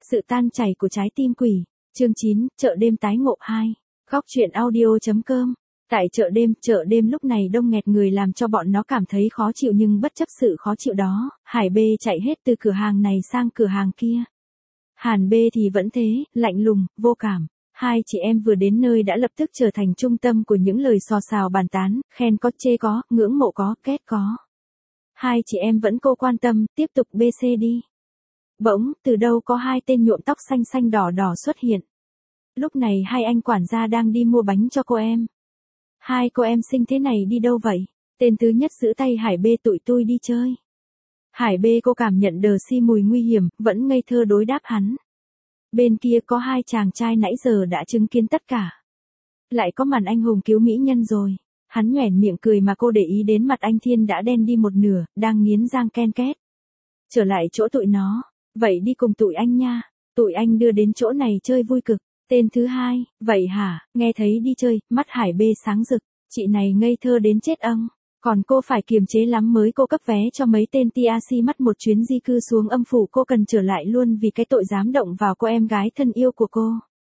Sự tan chảy của trái tim quỷ. Chương 9, chợ đêm tái ngộ 2. Góc truyện audio.com. Tại chợ đêm lúc này đông nghẹt người làm cho bọn nó cảm thấy khó chịu, nhưng bất chấp sự khó chịu đó, Hải B chạy hết từ cửa hàng này sang cửa hàng kia. Hàn B thì vẫn thế, lạnh lùng, vô cảm. Hai chị em vừa đến nơi đã lập tức trở thành trung tâm của những lời xò xào bàn tán, khen có, chê có, ngưỡng mộ có, ghét có. Hai chị em vẫn cô quan tâm, tiếp tục BC đi. Bỗng, từ đâu có hai tên nhuộm tóc xanh xanh đỏ đỏ xuất hiện. Lúc này hai anh quản gia đang đi mua bánh cho cô em. Hai cô em xinh thế này đi đâu vậy? Tên thứ nhất giữ tay Hải B, tụi tôi đi chơi. Hải B cô cảm nhận đờ si mùi nguy hiểm, vẫn ngây thơ đối đáp hắn. Bên kia có hai chàng trai nãy giờ đã chứng kiến tất cả. Lại có màn anh hùng cứu mỹ nhân rồi. Hắn nhoẻn miệng cười mà cô để ý đến mặt anh Thiên đã đen đi một nửa, đang nghiến răng ken két. Trở lại chỗ tụi nó. Vậy đi cùng tụi anh nha. Tụi anh đưa đến chỗ này chơi vui cực. Tên thứ hai, vậy hả, nghe thấy đi chơi, mắt Hải B sáng rực. Chị này ngây thơ đến chết âng. Còn cô phải kiềm chế lắm mới cô cấp vé cho mấy tên TRC mắt một chuyến di cư xuống âm phủ, cô cần trở lại luôn vì cái tội dám động vào cô em gái thân yêu của cô.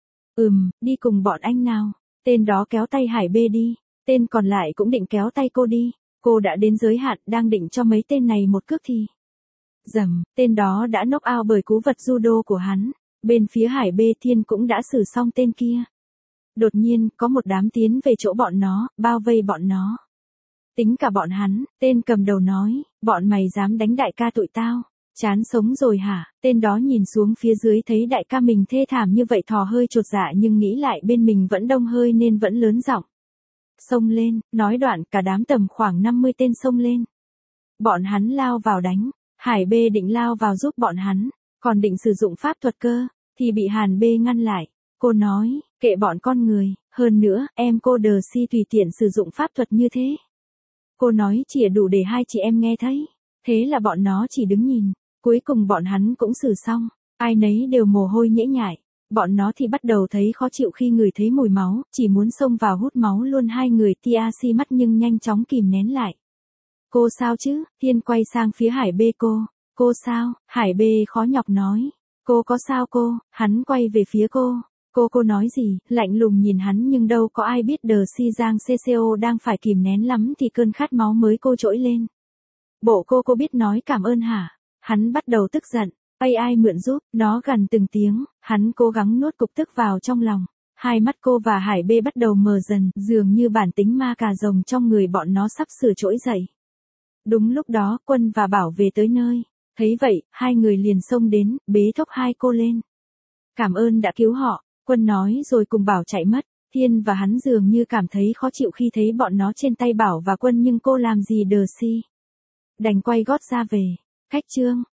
Đi cùng bọn anh nào. Tên đó kéo tay Hải B đi. Tên còn lại cũng định kéo tay cô đi. Cô đã đến giới hạn, đang định cho mấy tên này một cước thì. Dầm, tên đó đã knock out bởi cú vật judo của hắn. Bên phía Hải B Thiên cũng đã xử xong tên kia. Đột nhiên, có một đám tiến về chỗ bọn nó, bao vây bọn nó. Tính cả bọn hắn, tên cầm đầu nói, bọn mày dám đánh đại ca tụi tao. Chán sống rồi hả? Tên đó nhìn xuống phía dưới thấy đại ca mình thê thảm như vậy thò hơi chột dạ, nhưng nghĩ lại bên mình vẫn đông hơi nên vẫn lớn giọng. Xông lên, nói đoạn cả đám tầm khoảng 50 tên xông lên. Bọn hắn lao vào đánh. Hải B định lao vào giúp bọn hắn, còn định sử dụng pháp thuật cơ, thì bị Hàn B ngăn lại. Cô nói, kệ bọn con người, hơn nữa, em cô đờ si tùy tiện sử dụng pháp thuật như thế. Cô nói chỉ đủ để hai chị em nghe thấy. Thế là bọn nó chỉ đứng nhìn. Cuối cùng bọn hắn cũng xử xong. Ai nấy đều mồ hôi nhễ nhại. Bọn nó thì bắt đầu thấy khó chịu khi ngửi thấy mùi máu, chỉ muốn xông vào hút máu luôn. Hai người TRC mắt nhưng nhanh chóng kìm nén lại. Cô sao chứ? Thiên quay sang phía Hải B. Cô sao? Hải B khó nhọc nói. Cô có sao cô? Hắn quay về phía cô. Cô nói gì? Lạnh lùng nhìn hắn, nhưng đâu có ai biết đờ si Giang CCO đang phải kìm nén lắm thì cơn khát máu mới cô trỗi lên. Bộ cô biết nói cảm ơn hả? Hắn bắt đầu tức giận. AI mượn giúp, nó gằn từng tiếng, hắn cố gắng nuốt cục tức vào trong lòng. Hai mắt cô và Hải B bắt đầu mờ dần, dường như bản tính ma cà rồng trong người bọn nó sắp sửa trỗi dậy. Đúng lúc đó, Quân và Bảo về tới nơi. Thấy vậy, hai người liền xông đến, bế thốc hai cô lên. Cảm ơn đã cứu họ, Quân nói rồi cùng Bảo chạy mất. Thiên và hắn dường như cảm thấy khó chịu khi thấy bọn nó trên tay Bảo và Quân, nhưng cô làm gì đờ si. Đành quay gót ra về. Khách trương,